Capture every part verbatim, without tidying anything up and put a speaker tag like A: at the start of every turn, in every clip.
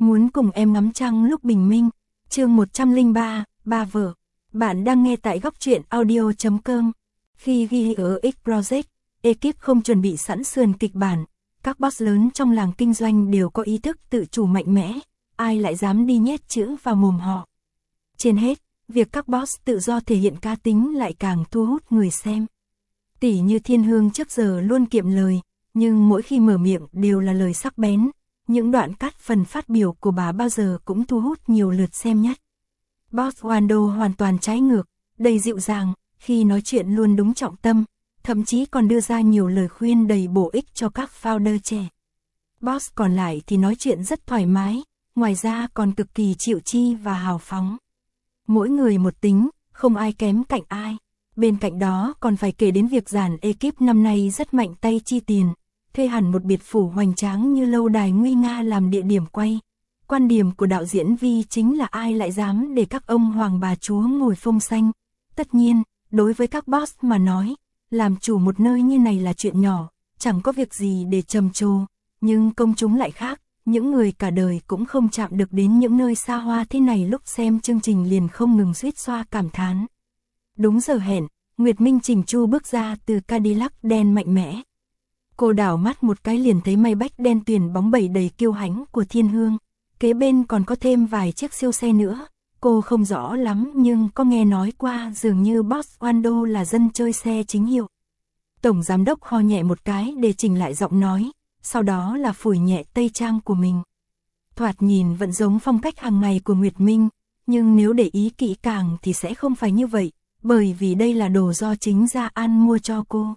A: Muốn cùng em ngắm trăng lúc bình minh. Chương một trăm lẻ ba, ba vợ. Bạn đang nghe tại góc truyện audio chấm com. Khi ghi ở X Project, ekip không chuẩn bị sẵn sườn kịch bản. Các boss lớn trong làng kinh doanh đều có ý thức tự chủ mạnh mẽ, ai lại dám đi nhét chữ vào mồm họ. Trên hết, việc các boss tự do thể hiện cá tính lại càng thu hút người xem. Tỷ như Thiên Hương trước giờ luôn kiệm lời, nhưng mỗi khi mở miệng đều là lời sắc bén. Những đoạn cắt phần phát biểu của bà bao giờ cũng thu hút nhiều lượt xem nhất. Boss Wando hoàn toàn trái ngược, đầy dịu dàng, khi nói chuyện luôn đúng trọng tâm, thậm chí còn đưa ra nhiều lời khuyên đầy bổ ích cho các founder trẻ. Boss còn lại thì nói chuyện rất thoải mái, ngoài ra còn cực kỳ chịu chi và hào phóng. Mỗi người một tính, không ai kém cạnh ai. Bên cạnh đó còn phải kể đến việc dàn ekip năm nay rất mạnh tay chi tiền, thuê hẳn một biệt phủ hoành tráng như lâu đài nguy nga làm địa điểm quay. Quan điểm của đạo diễn Vi chính là ai lại dám để các ông hoàng bà chúa ngồi phông xanh. Tất nhiên, đối với các boss mà nói, làm chủ một nơi như này là chuyện nhỏ, chẳng có việc gì để trầm trồ. Nhưng công chúng lại khác, những người cả đời cũng không chạm được đến những nơi xa hoa thế này lúc xem chương trình liền không ngừng suýt xoa cảm thán. Đúng giờ hẹn, Nguyệt Minh chỉnh chu bước ra từ Cadillac đen mạnh mẽ. Cô đảo mắt một cái liền thấy Maybach đen tuyền bóng bẩy đầy kiêu hãnh của Thiên Hương. Kế bên còn có thêm vài chiếc siêu xe nữa. Cô không rõ lắm nhưng có nghe nói qua dường như Boss Wando là dân chơi xe chính hiệu. Tổng giám đốc ho nhẹ một cái để chỉnh lại giọng nói, sau đó là phủi nhẹ tây trang của mình. Thoạt nhìn vẫn giống phong cách hàng ngày của Nguyệt Minh, nhưng nếu để ý kỹ càng thì sẽ không phải như vậy, bởi vì đây là đồ do chính Gia An mua cho cô.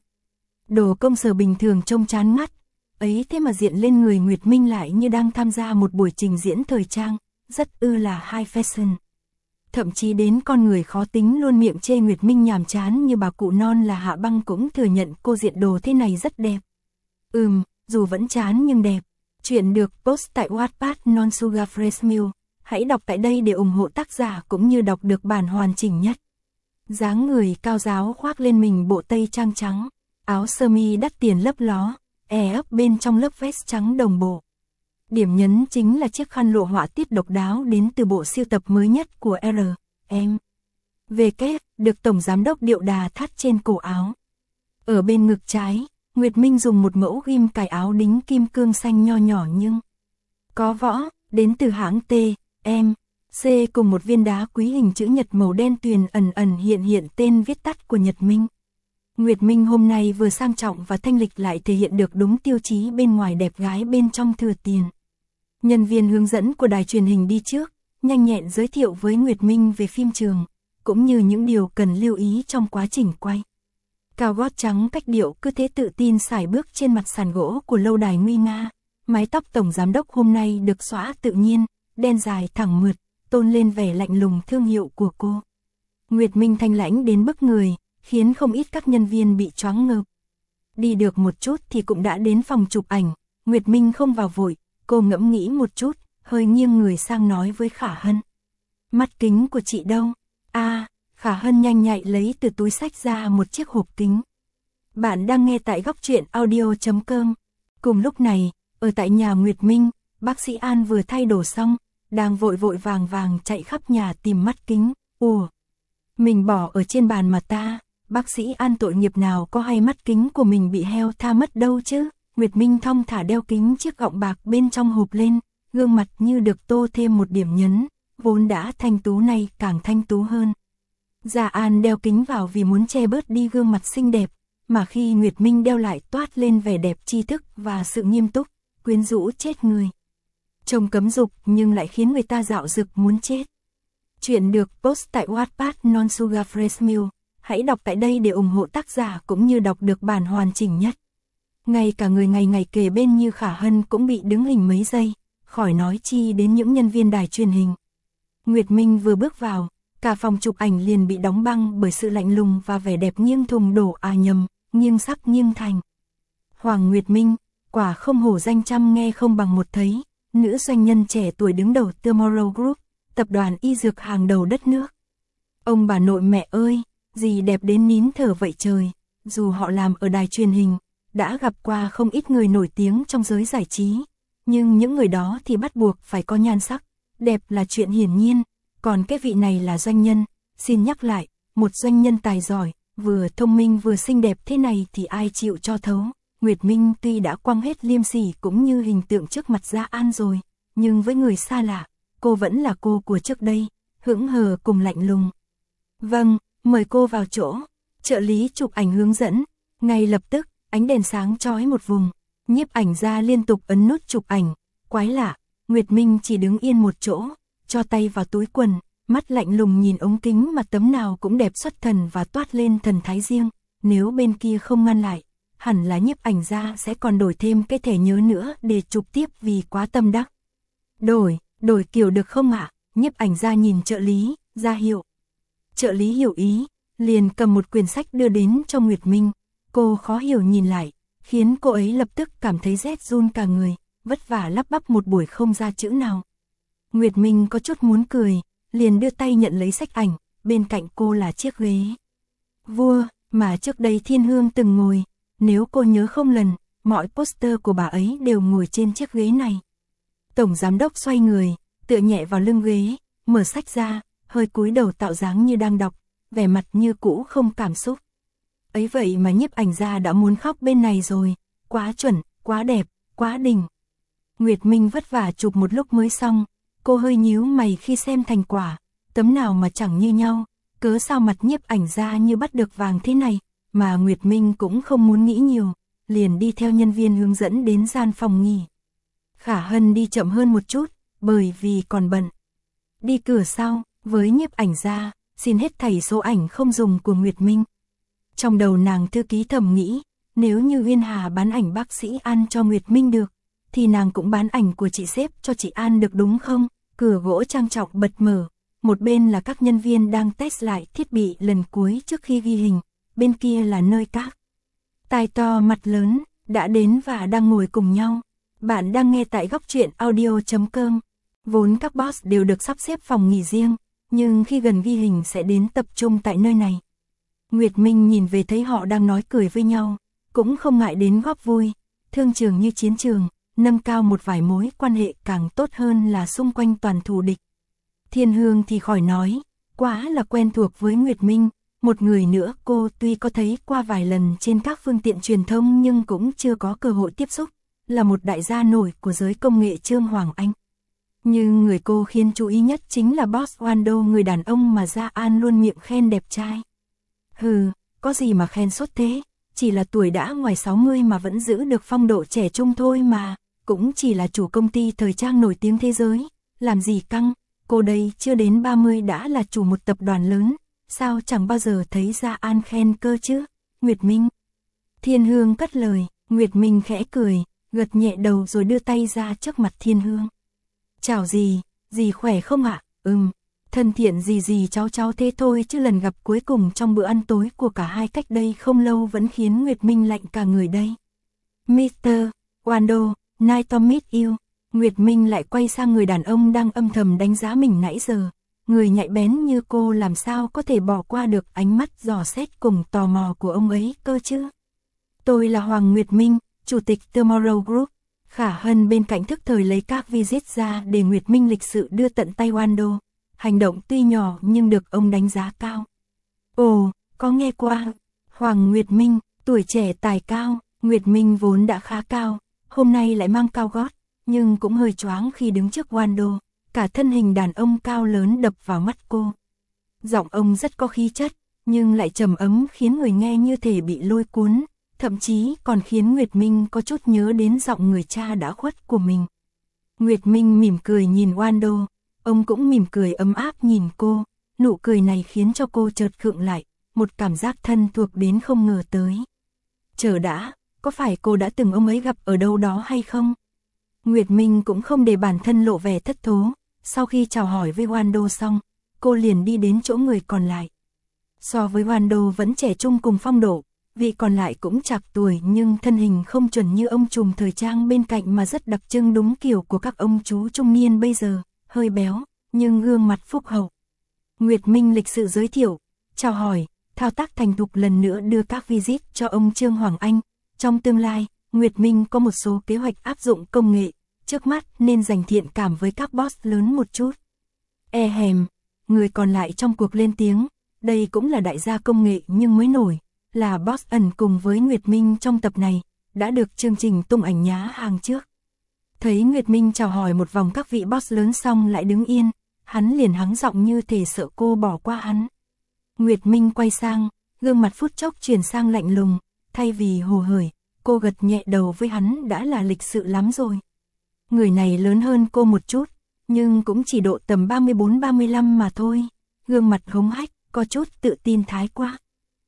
A: Đồ công sở bình thường trông chán ngắt, ấy thế mà diện lên người Nguyệt Minh lại như đang tham gia một buổi trình diễn thời trang, rất ư là high fashion. Thậm chí đến con người khó tính luôn miệng chê Nguyệt Minh nhàm chán như bà cụ non là Hạ Băng cũng thừa nhận cô diện đồ thế này rất đẹp. Ừm, dù vẫn chán nhưng đẹp. Chuyện được post tại Wattpad Non Sugar Fresh Milk. Hãy đọc tại đây để ủng hộ tác giả cũng như đọc được bản hoàn chỉnh nhất. Dáng người cao ráo khoác lên mình bộ tây trang trắng, áo sơ mi đắt tiền lấp ló, e ấp bên trong lớp vest trắng đồng bộ. Điểm nhấn chính là chiếc khăn lụa họa tiết độc đáo đến từ bộ sưu tập mới nhất của R M W được tổng giám đốc điệu đà thắt trên cổ áo. Ở bên ngực trái, Nguyệt Minh dùng một mẫu ghim cài áo đính kim cương xanh nho nhỏ nhưng có võ, đến từ hãng T M C cùng một viên đá quý hình chữ nhật màu đen tuyền ẩn ẩn hiện hiện tên viết tắt của Nhật Minh. Nguyệt Minh hôm nay vừa sang trọng và thanh lịch lại thể hiện được đúng tiêu chí bên ngoài đẹp gái bên trong thừa tiền. Nhân viên hướng dẫn của đài truyền hình đi trước, nhanh nhẹn giới thiệu với Nguyệt Minh về phim trường, cũng như những điều cần lưu ý trong quá trình quay. Cao gót trắng cách điệu cứ thế tự tin sải bước trên mặt sàn gỗ của lâu đài nguy nga. Mái tóc tổng giám đốc hôm nay được xõa tự nhiên, đen dài thẳng mượt, tôn lên vẻ lạnh lùng thương hiệu của cô. Nguyệt Minh thanh lãnh đến bức người, khiến không ít các nhân viên bị choáng ngợp. Đi được một chút thì cũng đã đến phòng chụp ảnh, Nguyệt Minh không vào vội, cô ngẫm nghĩ một chút, hơi nghiêng người sang nói với Khả Hân. Mắt kính của chị đâu? À, Khả Hân nhanh nhạy lấy từ túi xách ra một chiếc hộp kính. Bạn đang nghe tại góc truyện audio chấm com. Cùng lúc này, ở tại nhà Nguyệt Minh, bác sĩ An vừa thay đồ xong, đang vội vội vàng vàng chạy khắp nhà tìm mắt kính. Ủa, mình bỏ ở trên bàn mà ta, bác sĩ An tội nghiệp nào có hay mắt kính của mình bị heo tha mất đâu chứ. Nguyệt Minh thong thả đeo kính chiếc gọng bạc bên trong hộp lên, gương mặt như được tô thêm một điểm nhấn, vốn đã thanh tú này càng thanh tú hơn. Gia An đeo kính vào vì muốn che bớt đi gương mặt xinh đẹp, mà khi Nguyệt Minh đeo lại toát lên vẻ đẹp tri thức và sự nghiêm túc, quyến rũ chết người. Trông cấm dục nhưng lại khiến người ta dạo dực muốn chết. Chuyện được post tại Wattpad Non Sugar Fresh Milk. Hãy đọc tại đây để ủng hộ tác giả cũng như đọc được bản hoàn chỉnh nhất. Ngay cả người ngày ngày kề bên như Khả Hân cũng bị đứng hình mấy giây, khỏi nói chi đến những nhân viên đài truyền hình. Nguyệt Minh vừa bước vào, cả phòng chụp ảnh liền bị đóng băng bởi sự lạnh lùng và vẻ đẹp nghiêng thùng đổ à nhầm, nghiêng sắc nghiêng thành. Hoàng Nguyệt Minh, quả không hổ danh trăm nghe không bằng một thấy, nữ doanh nhân trẻ tuổi đứng đầu Tomorrow Group, tập đoàn y dược hàng đầu đất nước. Ông bà nội mẹ ơi, gì đẹp đến nín thở vậy trời, dù họ làm ở đài truyền hình, đã gặp qua không ít người nổi tiếng trong giới giải trí, nhưng những người đó thì bắt buộc phải có nhan sắc, đẹp là chuyện hiển nhiên, còn cái vị này là doanh nhân, xin nhắc lại, một doanh nhân tài giỏi, vừa thông minh vừa xinh đẹp thế này thì ai chịu cho thấu. Nguyệt Minh tuy đã quăng hết liêm sỉ cũng như hình tượng trước mặt Gia An rồi, nhưng với người xa lạ, cô vẫn là cô của trước đây, hững hờ cùng lạnh lùng. Vâng, mời cô vào chỗ. Trợ lý chụp ảnh hướng dẫn, ngay lập tức, ánh đèn sáng chói một vùng, nhiếp ảnh gia liên tục ấn nút chụp ảnh, quái lạ, Nguyệt Minh chỉ đứng yên một chỗ, cho tay vào túi quần, mắt lạnh lùng nhìn ống kính mà tấm nào cũng đẹp xuất thần và toát lên thần thái riêng, nếu bên kia không ngăn lại, hẳn là nhiếp ảnh gia sẽ còn đổi thêm cái thẻ nhớ nữa để chụp tiếp vì quá tâm đắc. Đổi, đổi kiểu được không ạ? Nhiếp ảnh gia nhìn trợ lý, ra hiệu. Trợ lý hiểu ý, liền cầm một quyển sách đưa đến cho Nguyệt Minh, cô khó hiểu nhìn lại, khiến cô ấy lập tức cảm thấy rét run cả người, vất vả lắp bắp một buổi không ra chữ nào. Nguyệt Minh có chút muốn cười, liền đưa tay nhận lấy sách ảnh, bên cạnh cô là chiếc ghế vua mà trước đây Thiên Hương từng ngồi, nếu cô nhớ không lầm, mọi poster của bà ấy đều ngồi trên chiếc ghế này. Tổng giám đốc xoay người, tựa nhẹ vào lưng ghế, mở sách ra, hơi cúi đầu tạo dáng như đang đọc, vẻ mặt như cũ không cảm xúc. Ấy vậy mà nhiếp ảnh gia đã muốn khóc bên này rồi, quá chuẩn, quá đẹp, quá đỉnh. Nguyệt Minh vất vả chụp một lúc mới xong, cô hơi nhíu mày khi xem thành quả, tấm nào mà chẳng như nhau, cớ sao mặt nhiếp ảnh gia như bắt được vàng thế này, mà Nguyệt Minh cũng không muốn nghĩ nhiều, liền đi theo nhân viên hướng dẫn đến gian phòng nghỉ. Khả Hân đi chậm hơn một chút, bởi vì còn bận. Đi cửa sau, với nhiếp ảnh gia, xin hết thảy số ảnh không dùng của Nguyệt Minh. Trong đầu nàng thư ký thầm nghĩ, nếu như Uyên Hà bán ảnh bác sĩ An cho Nguyệt Minh được, thì nàng cũng bán ảnh của chị sếp cho chị An được đúng không? Cửa gỗ trang trọng bật mở, một bên là các nhân viên đang test lại thiết bị lần cuối trước khi ghi hình, bên kia là nơi các tai to mặt lớn, đã đến và đang ngồi cùng nhau. Bạn đang nghe tại góc truyện audio chấm com. Vốn các boss đều được sắp xếp phòng nghỉ riêng, nhưng khi gần ghi hình sẽ đến tập trung tại nơi này. Nguyệt Minh nhìn về thấy họ đang nói cười với nhau, cũng không ngại đến góp vui, thương trường như chiến trường, nâng cao một vài mối quan hệ càng tốt hơn là xung quanh toàn thù địch. Thiên Hương thì khỏi nói, quá là quen thuộc với Nguyệt Minh, một người nữa cô tuy có thấy qua vài lần trên các phương tiện truyền thông nhưng cũng chưa có cơ hội tiếp xúc, là một đại gia nổi của giới công nghệ Trương Hoàng Anh. Nhưng người cô khiến chú ý nhất chính là boss Wando, người đàn ông mà Gia An luôn miệng khen đẹp trai. Hừ, có gì mà khen suốt thế, chỉ là tuổi đã ngoài sáu mươi mà vẫn giữ được phong độ trẻ trung thôi mà, cũng chỉ là chủ công ty thời trang nổi tiếng thế giới, làm gì căng, cô đây chưa đến ba mươi đã là chủ một tập đoàn lớn, sao chẳng bao giờ thấy Gia An khen cơ chứ, Nguyệt Minh. Thiên Hương cất lời, Nguyệt Minh khẽ cười, gật nhẹ đầu rồi đưa tay ra trước mặt Thiên Hương. Chào dì, dì khỏe không ạ? Ừm, thân thiện gì gì cháu cháu thế thôi chứ lần gặp cuối cùng trong bữa ăn tối của cả hai cách đây không lâu vẫn khiến Nguyệt Minh lạnh cả người đây. mít tơ Wando, nice to meet you. Nguyệt Minh lại quay sang người đàn ông đang âm thầm đánh giá mình nãy giờ. Người nhạy bén như cô làm sao có thể bỏ qua được ánh mắt dò xét cùng tò mò của ông ấy cơ chứ. Tôi là Hoàng Nguyệt Minh, chủ tịch Tomorrow Group. Khả Hân bên cạnh thức thời lấy các visit ra để Nguyệt Minh lịch sự đưa tận tay Wando. Hành động tuy nhỏ nhưng được ông đánh giá cao. Ồ, có nghe qua. Hoàng Nguyệt Minh, tuổi trẻ tài cao, Nguyệt Minh vốn đã khá cao, hôm nay lại mang cao gót, nhưng cũng hơi choáng khi đứng trước Wando, cả thân hình đàn ông cao lớn đập vào mắt cô. Giọng ông rất có khí chất, nhưng lại trầm ấm khiến người nghe như thể bị lôi cuốn, thậm chí còn khiến Nguyệt Minh có chút nhớ đến giọng người cha đã khuất của mình. Nguyệt Minh mỉm cười nhìn Wando, ông cũng mỉm cười ấm áp nhìn cô, nụ cười này khiến cho cô chợt khựng lại, một cảm giác thân thuộc đến không ngờ tới. Chờ đã, có phải cô đã từng ông ấy gặp ở đâu đó hay không? Nguyệt Minh cũng không để bản thân lộ vẻ thất thố, sau khi chào hỏi với Wando xong, cô liền đi đến chỗ người còn lại. So với Wando vẫn trẻ trung cùng phong độ, vị còn lại cũng chạc tuổi nhưng thân hình không chuẩn như ông trùm thời trang bên cạnh mà rất đặc trưng đúng kiểu của các ông chú trung niên bây giờ, hơi béo, nhưng gương mặt phúc hậu. Nguyệt Minh lịch sự giới thiệu, chào hỏi, thao tác thành thục lần nữa đưa các visit cho ông Trương Hoàng Anh. Trong tương lai, Nguyệt Minh có một số kế hoạch áp dụng công nghệ, trước mắt nên dành thiện cảm với các boss lớn một chút. E hèm, người còn lại trong cuộc lên tiếng, đây cũng là đại gia công nghệ nhưng mới nổi, là boss ẩn cùng với Nguyệt Minh trong tập này, đã được chương trình tung ảnh nhá hàng trước. Thấy Nguyệt Minh chào hỏi một vòng các vị boss lớn xong lại đứng yên, hắn liền hắng giọng như thể sợ cô bỏ qua hắn. Nguyệt Minh quay sang, gương mặt phút chốc chuyển sang lạnh lùng, thay vì hồ hởi, cô gật nhẹ đầu với hắn đã là lịch sự lắm rồi. Người này lớn hơn cô một chút, nhưng cũng chỉ độ tầm ba mươi bốn ba mươi lăm mà thôi, gương mặt hống hách, có chút tự tin thái quá.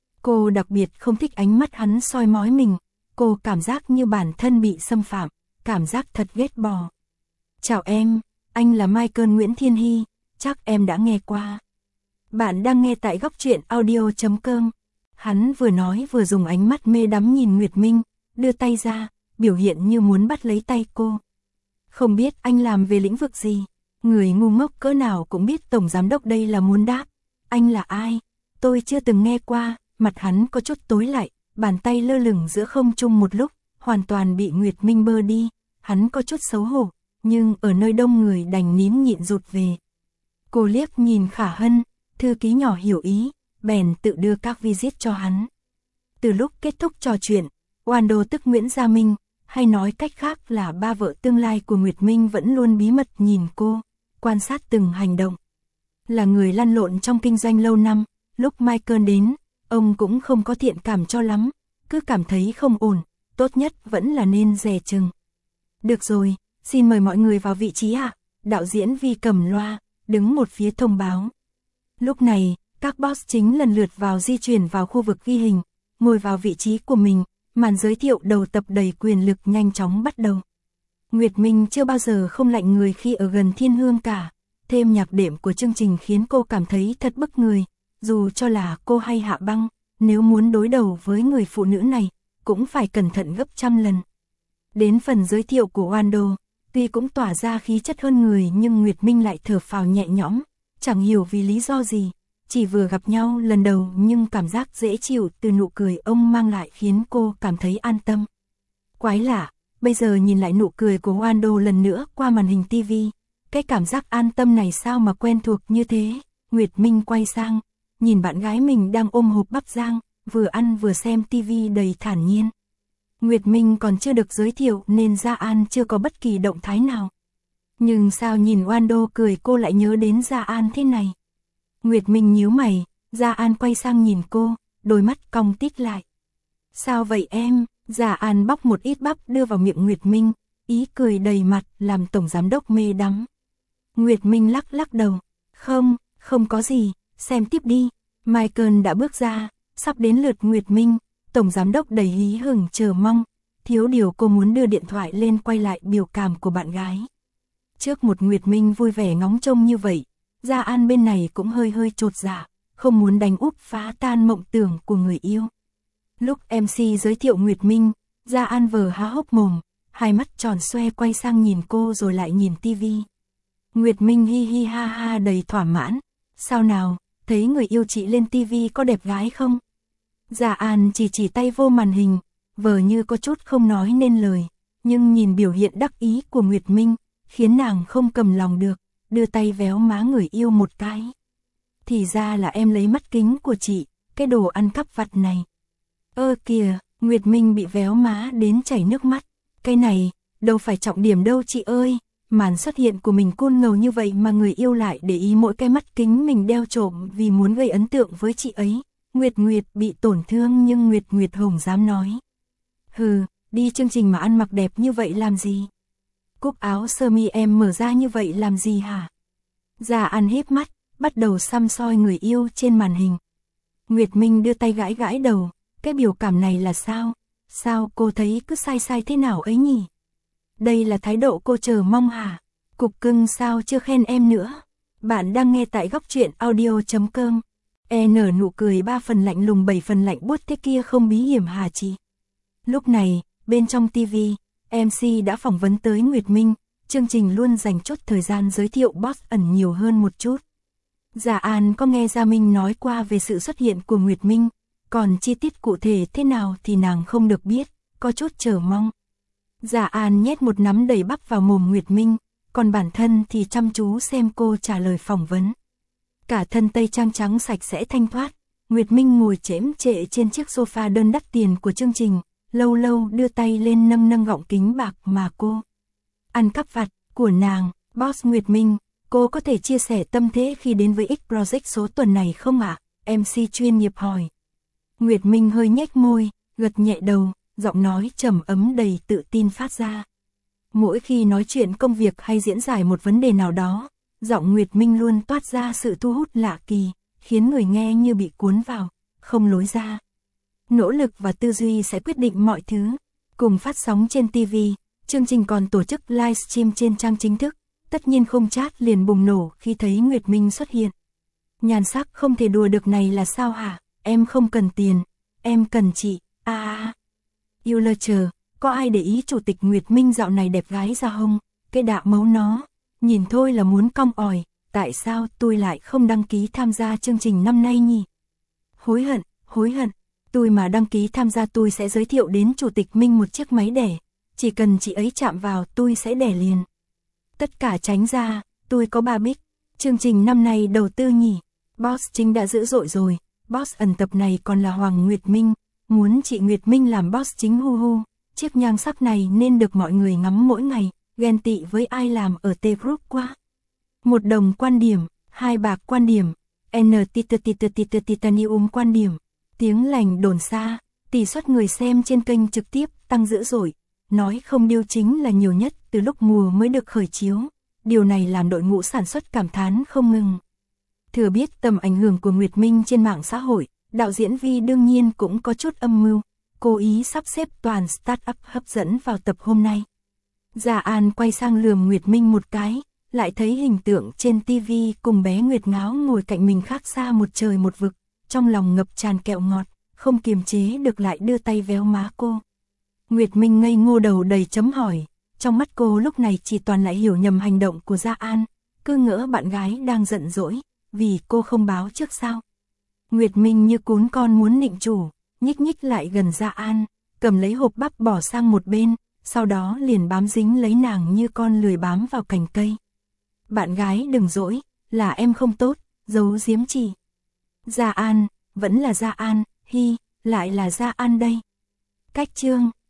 A: Cô đặc biệt không thích ánh mắt hắn soi mói mình, cô cảm giác như bản thân bị xâm phạm, cảm giác thật ghét bỏ. Chào em, anh là Michael Nguyễn Thiên Hy, chắc em đã nghe qua. Bạn đang nghe tại góc truyện audio chấm com. Hắn vừa nói vừa dùng ánh mắt mê đắm nhìn Nguyệt Minh, đưa tay ra, biểu hiện như muốn bắt lấy tay cô. Không biết anh làm về lĩnh vực gì, người ngu ngốc cỡ nào cũng biết tổng giám đốc đây là muốn đáp. Anh là ai? Tôi chưa từng nghe qua, mặt hắn có chút tối lại, bàn tay lơ lửng giữa không trung một lúc, hoàn toàn bị Nguyệt Minh bơ đi, hắn có chút xấu hổ, nhưng ở nơi đông người đành nín nhịn rụt về. Cô liếc nhìn Khả Hân, thư ký nhỏ hiểu ý, bèn tự đưa các visit cho hắn. Từ lúc kết thúc trò chuyện, Wando tức Nguyễn Gia Minh, hay nói cách khác là ba vợ tương lai của Nguyệt Minh vẫn luôn bí mật nhìn cô, quan sát từng hành động. Là người lăn lộn trong kinh doanh lâu năm, lúc Michael đến, ông cũng không có thiện cảm cho lắm, cứ cảm thấy không ổn, tốt nhất vẫn là nên dè chừng. Được rồi, xin mời mọi người vào vị trí ạ, đạo diễn Vi cầm loa, đứng một phía thông báo. Lúc này, các boss chính lần lượt vào di chuyển vào khu vực ghi hình, ngồi vào vị trí của mình, màn giới thiệu đầu tập đầy quyền lực nhanh chóng bắt đầu. Nguyệt Minh chưa bao giờ không lạnh người khi ở gần Thiên Hương cả, thêm nhạc đệm của chương trình khiến cô cảm thấy thật bức người, dù cho là cô hay Hạ Băng, nếu muốn đối đầu với người phụ nữ này, cũng phải cẩn thận gấp trăm lần. Đến phần giới thiệu của Wando, tuy cũng tỏa ra khí chất hơn người nhưng Nguyệt Minh lại thở phào nhẹ nhõm, chẳng hiểu vì lý do gì, chỉ vừa gặp nhau lần đầu nhưng cảm giác dễ chịu từ nụ cười ông mang lại khiến cô cảm thấy an tâm. Quái lạ, bây giờ nhìn lại nụ cười của Wando lần nữa qua màn hình ti vi, cái cảm giác an tâm này sao mà quen thuộc như thế. Nguyệt Minh quay sang, nhìn bạn gái mình đang ôm hộp bắp rang, vừa ăn vừa xem ti vi đầy thản nhiên. Nguyệt Minh còn chưa được giới thiệu nên Gia An chưa có bất kỳ động thái nào. Nhưng sao nhìn Wando cười cô lại nhớ đến Gia An thế này? Nguyệt Minh nhíu mày, Gia An quay sang nhìn cô, đôi mắt cong tít lại. Sao vậy em? Gia An bóc một ít bắp đưa vào miệng Nguyệt Minh, ý cười đầy mặt làm tổng giám đốc mê đắm. Nguyệt Minh lắc lắc đầu, không, không có gì, xem tiếp đi. Michael đã bước ra, sắp đến lượt Nguyệt Minh, tổng giám đốc đầy hí hửng chờ mong, thiếu điều cô muốn đưa điện thoại lên quay lại biểu cảm của bạn gái. Trước một Nguyệt Minh vui vẻ ngóng trông như vậy, Gia An bên này cũng hơi hơi chột dạ, không muốn đánh úp phá tan mộng tưởng của người yêu. Lúc em xê giới thiệu Nguyệt Minh, Gia An vờ há hốc mồm, hai mắt tròn xoe quay sang nhìn cô rồi lại nhìn tivi. Nguyệt Minh hi hi ha ha đầy thỏa mãn, sao nào, thấy người yêu chị lên tivi có đẹp gái không? Gia An chỉ chỉ tay vô màn hình, vờ như có chút không nói nên lời, nhưng nhìn biểu hiện đắc ý của Nguyệt Minh, khiến nàng không cầm lòng được, đưa tay véo má người yêu một cái. Thì ra là em lấy mắt kính của chị, cái đồ ăn cắp vặt này. Ơ kìa, Nguyệt Minh bị véo má đến chảy nước mắt. Cái này, đâu phải trọng điểm đâu chị ơi, màn xuất hiện của mình cool ngầu như vậy mà người yêu lại để ý mỗi cái mắt kính mình đeo trộm vì muốn gây ấn tượng với chị ấy. Nguyệt Nguyệt bị tổn thương nhưng Nguyệt Nguyệt Hồng dám nói. Hừ, đi chương trình mà ăn mặc đẹp như vậy làm gì? Cúc áo sơ mi em mở ra như vậy làm gì hả? Gia An híp mắt, bắt đầu săm soi người yêu trên màn hình. Nguyệt Minh đưa tay gãi gãi đầu, cái biểu cảm này là sao? Sao cô thấy cứ sai sai thế nào ấy nhỉ? Đây là thái độ cô chờ mong hả? Cục cưng sao chưa khen em nữa? Bạn đang nghe tại góc truyện audio chấm com. E nở nụ cười ba phần lạnh lùng bảy phần lạnh buốt thế kia không bí hiểm hả chị? Lúc này, bên trong tivi, em xê đã phỏng vấn tới Nguyệt Minh, chương trình luôn dành chút thời gian giới thiệu boss ẩn nhiều hơn một chút. Gia An có nghe Gia Minh nói qua về sự xuất hiện của Nguyệt Minh, còn chi tiết cụ thể thế nào thì nàng không được biết, có chút chờ mong. Dạ An nhét một nắm đầy bắp vào mồm Nguyệt Minh, còn bản thân thì chăm chú xem cô trả lời phỏng vấn. Cả thân tây trang trắng sạch sẽ thanh thoát, Nguyệt Minh ngồi chễm trệ trên chiếc sofa đơn đắt tiền của chương trình, lâu lâu đưa tay lên nâng nâng gọng kính bạc mà cô ăn cắp vặt của nàng. Boss Nguyệt Minh, cô có thể chia sẻ tâm thế khi đến với X Project số tuần này không ạ? em xê chuyên nghiệp hỏi. Nguyệt Minh hơi nhếch môi, gật nhẹ đầu, giọng nói trầm ấm đầy tự tin phát ra. Mỗi khi nói chuyện công việc hay diễn giải một vấn đề nào đó, giọng Nguyệt Minh luôn toát ra sự thu hút lạ kỳ, khiến người nghe như bị cuốn vào, không lối ra. Nỗ lực và tư duy sẽ quyết định mọi thứ. Cùng phát sóng trên ti vi, chương trình còn tổ chức livestream trên trang chính thức. Tất nhiên Không Chat liền bùng nổ khi thấy Nguyệt Minh xuất hiện. Nhan sắc không thể đùa được này là sao hả? Em không cần tiền, em cần chị. À à. Yêu lơ chờ, có ai để ý chủ tịch Nguyệt Minh dạo này đẹp gái ra không? Cái đạo mấu nó, nhìn thôi là muốn cong ỏi. Tại sao tôi lại không đăng ký tham gia chương trình năm nay nhỉ? Hối hận, hối hận. Tôi mà đăng ký tham gia tôi sẽ giới thiệu đến chủ tịch Minh một chiếc máy đẻ. Chỉ cần chị ấy chạm vào tôi sẽ đẻ liền. Tất cả tránh ra, tôi có ba bích. Chương trình năm nay đầu tư nhỉ? Boss chính đã dữ dội rồi. Boss ẩn tập này còn là Hoàng Nguyệt Minh. Muốn chị Nguyệt Minh làm boss chính hu hu. Chiếc nhan sắc này nên được mọi người ngắm mỗi ngày. Ghen tị với ai làm ở T-Group quá. Một đồng quan điểm, hai bạc quan điểm. N titanium quan điểm. Tiếng lành đồn xa, tỷ suất người xem trên kênh trực tiếp tăng dữ dội. Nói không điêu chính là nhiều nhất từ lúc mùa mới được khởi chiếu. Điều này làm đội ngũ sản xuất cảm thán không ngừng. Thừa biết tầm ảnh hưởng của Nguyệt Minh trên mạng xã hội, đạo diễn Vi đương nhiên cũng có chút âm mưu, cố ý sắp xếp toàn start-up hấp dẫn vào tập hôm nay. Dạ An quay sang lườm Nguyệt Minh một cái, lại thấy hình tượng trên ti vi cùng bé Nguyệt Ngáo ngồi cạnh mình khác xa một trời một vực, trong lòng ngập tràn kẹo ngọt, không kiềm chế được lại đưa tay véo má cô. Nguyệt Minh ngây ngô đầu đầy chấm hỏi, trong mắt cô lúc này chỉ toàn lại hiểu nhầm hành động của Dạ An, cứ ngỡ bạn gái đang giận dỗi, vì cô không báo trước sao. Nguyệt Minh như cún con muốn nịnh chủ, nhích nhích lại gần Dạ An, cầm lấy hộp bắp bỏ sang một bên, sau đó liền bám dính lấy nàng như con lười bám vào cành cây. Bạn gái đừng dỗi, là em không tốt, giấu giếm chị. Dạ An, vẫn là Dạ An, hi, lại là Dạ An đây. Cách chương